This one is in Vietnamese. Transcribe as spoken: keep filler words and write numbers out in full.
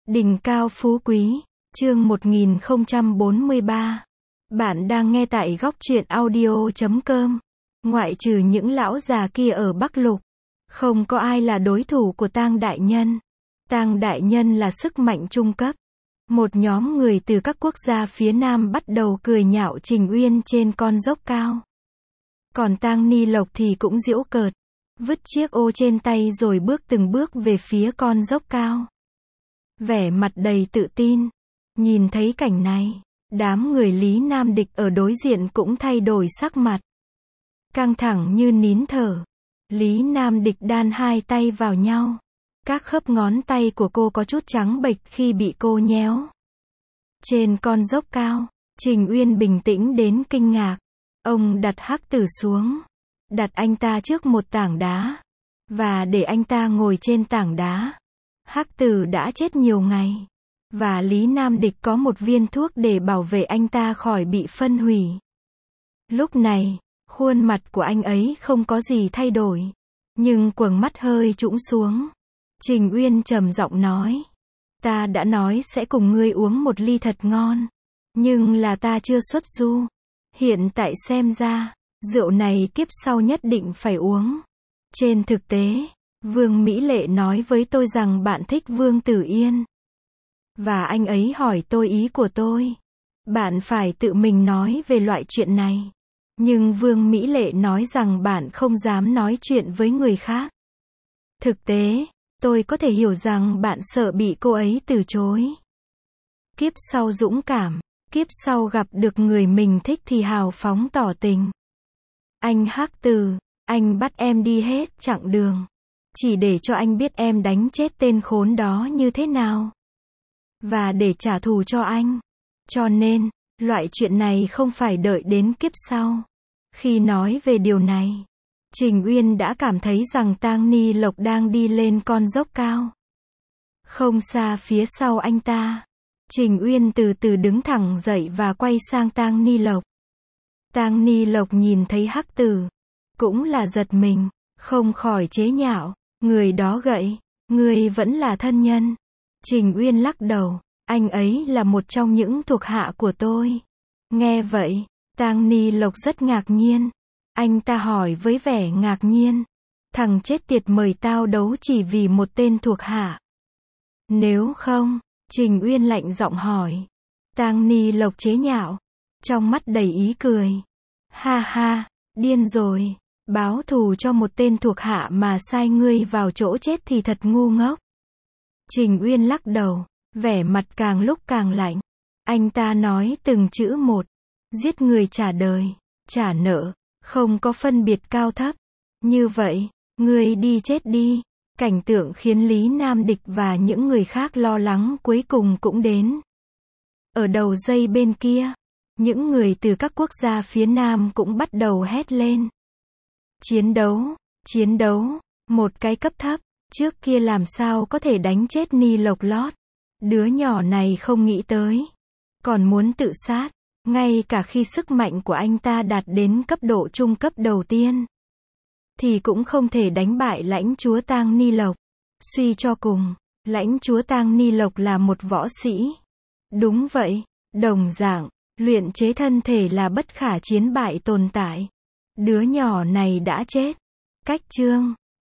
Đỉnh cao phú quý, chương một nghìn không trăm bốn mươi ba. Bạn đang nghe tại góc truyện audio chấm com. Ngoại trừ những lão già kia ở Bắc Lục, không có ai là đối thủ của Tang đại nhân. Tang đại nhân là sức mạnh trung cấp. Một nhóm người từ các quốc gia phía Nam bắt đầu cười nhạo Trình Uyên trên con dốc cao. Còn Tang Ni Lộc thì cũng giễu cợt, vứt chiếc ô trên tay rồi bước từng bước về phía con dốc cao. Vẻ mặt đầy tự tin. Nhìn thấy cảnh này, đám người Lý Nam Địch ở đối diện cũng thay đổi sắc mặt. Căng thẳng như nín thở. Lý Nam Địch đan hai tay vào nhau. Các khớp ngón tay của cô có chút trắng bệch khi bị cô nhéo. Trên con dốc cao, Trình Uyên bình tĩnh đến kinh ngạc. Ông đặt Hắc Tử xuống. Đặt anh ta trước một tảng đá. Và để anh ta ngồi trên tảng đá. Hắc Tử đã chết nhiều ngày. Và Lý Nam Địch có một viên thuốc để bảo vệ anh ta khỏi bị phân hủy. Lúc này, khuôn mặt của anh ấy không có gì thay đổi. Nhưng quầng mắt hơi trũng xuống. Trình Uyên trầm giọng nói. Ta đã nói sẽ cùng ngươi uống một ly thật ngon. Nhưng là ta chưa xuất du. Hiện tại xem ra, rượu này kiếp sau nhất định phải uống. Trên thực tế, Vương Mỹ Lệ nói với tôi rằng bạn thích Vương Tử Yên. Và anh ấy hỏi tôi ý của tôi. Bạn phải tự mình nói về loại chuyện này. Nhưng Vương Mỹ Lệ nói rằng bạn không dám nói chuyện với người khác. Thực tế, tôi có thể hiểu rằng bạn sợ bị cô ấy từ chối. Kiếp sau dũng cảm, kiếp sau gặp được người mình thích thì hào phóng tỏ tình. Anh Hắc Tử, anh bắt em đi hết chặng đường. Chỉ để cho anh biết em đánh chết tên khốn đó như thế nào. Và để trả thù cho anh. Cho nên, loại chuyện này không phải đợi đến kiếp sau. Khi nói về điều này, Trình Uyên đã cảm thấy rằng Tang Ni Lộc đang đi lên con dốc cao. Không xa phía sau anh ta, Trình Uyên từ từ đứng thẳng dậy và quay sang Tang Ni Lộc. Tang Ni Lộc nhìn thấy Hắc Tử, cũng là giật mình, không khỏi chế nhạo, người đó gậy, người vẫn là thân nhân. Trình Uyên lắc đầu, anh ấy là một trong những thuộc hạ của tôi. Nghe vậy, Tang Ni Lộc rất ngạc nhiên. Anh ta hỏi với vẻ ngạc nhiên. Thằng chết tiệt mời tao đấu chỉ vì một tên thuộc hạ. Nếu không, Trình Uyên lạnh giọng hỏi. Tang Ni Lộc chế nhạo, trong mắt đầy ý cười. Ha ha, điên rồi, báo thù cho một tên thuộc hạ mà sai ngươi vào chỗ chết thì thật ngu ngốc. Trình Uyên lắc đầu, vẻ mặt càng lúc càng lạnh. Anh ta nói từng chữ một. Giết người trả đời, trả nợ, không có phân biệt cao thấp. Như vậy, ngươi đi chết đi. Cảnh tượng khiến Lý Nam Địch và những người khác lo lắng cuối cùng cũng đến. Ở đầu dây bên kia, những người từ các quốc gia phía Nam cũng bắt đầu hét lên. Chiến đấu, chiến đấu, một cái cấp thấp. Trước kia làm sao có thể đánh chết Ni Lộc Lót. Đứa nhỏ này không nghĩ tới. Còn muốn tự sát. Ngay cả khi sức mạnh của anh ta đạt đến cấp độ trung cấp đầu tiên. Thì cũng không thể đánh bại lãnh chúa Tang Ni Lộc. Suy cho cùng, lãnh chúa Tang Ni Lộc là một võ sĩ. Đúng vậy, đồng dạng, luyện chế thân thể là bất khả chiến bại tồn tại. Đứa nhỏ này đã chết. Cách chương.